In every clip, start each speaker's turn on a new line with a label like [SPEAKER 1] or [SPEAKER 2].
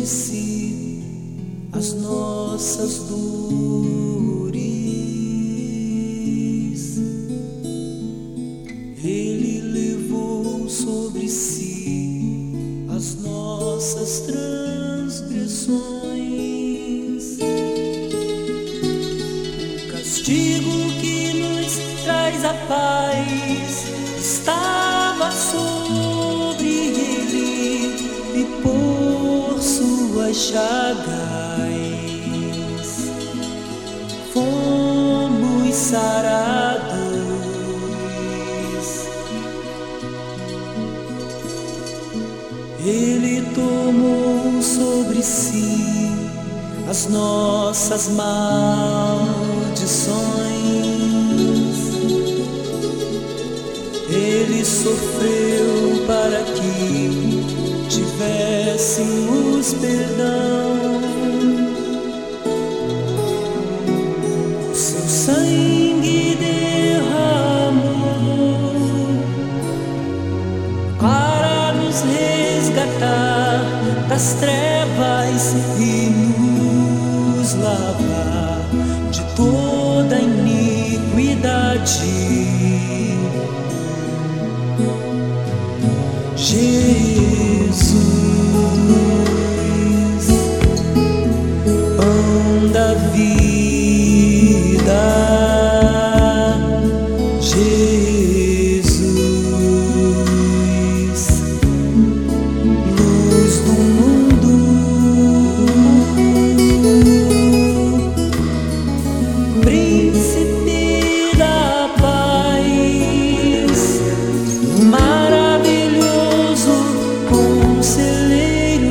[SPEAKER 1] si as nossas dores. Ele levou sobre si as nossas transgressões. O castigo que nos traz a paz estava sobre ele, e por suas chagas fomos sarados. Ele tomou sobre si as nossas maldições. Ele sofreu para que tivéssemos perdão. O seu sangue derramou para nos resgatar das trevas e nos lavar de toda iniquidade. Jesus, pão da vida. Jesus, luz do mundo. Príncipe da paz, maravilhoso conselheiro,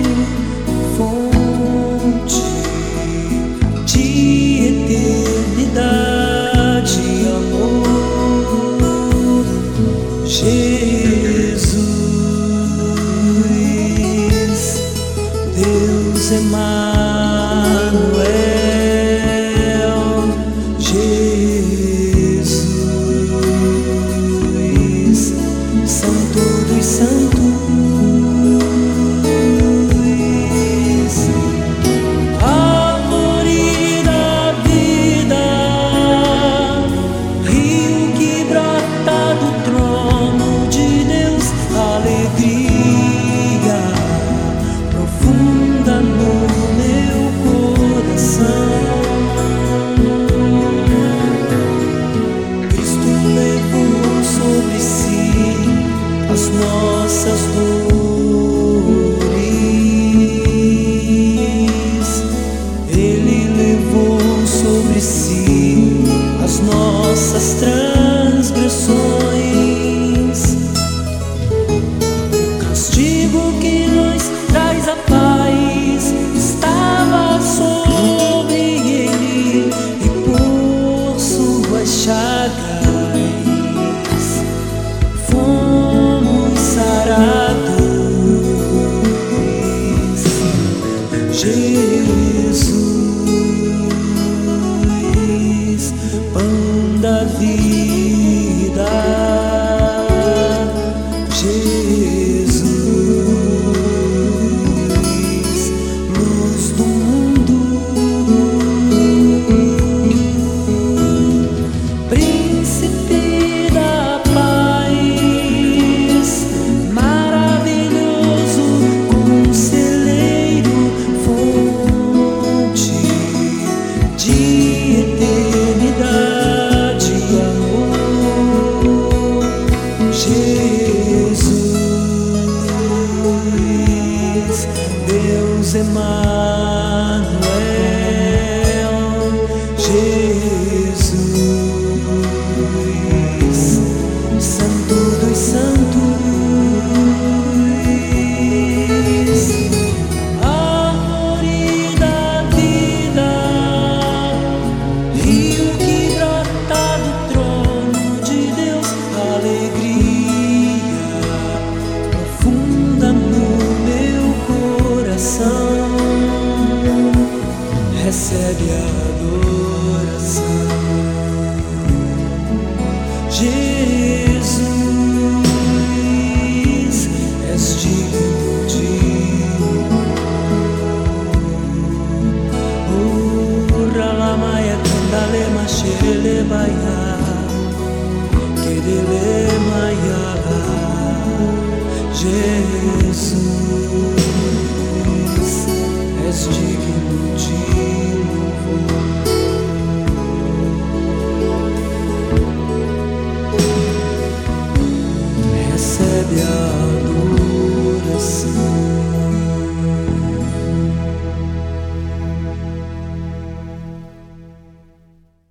[SPEAKER 1] fonte de eternidade e amor. Jesus, Deus Emmanuel. Jesus, Santo dos Santos. Árvore da vida, rio que brota do trono de Deus, alegria profunda no meu coração. Cristo levou sobre si as nossas dores. Ele levou sobre si as nossas transgressões. O castigo que nos traz a paz estava sobre ele, e por suas chagas fomos sarados. Jesus, pão da vida. Jesus, luz do mundo. Príncipe da paz, maravilhoso conselheiro, fonte de eternidade e amor. Jesus, Deus Emmanuel. Jesus, Santo dos Santos. Árvore da vida, rio que brota do trono de Deus, alegria profunda no meu coração. Recebe a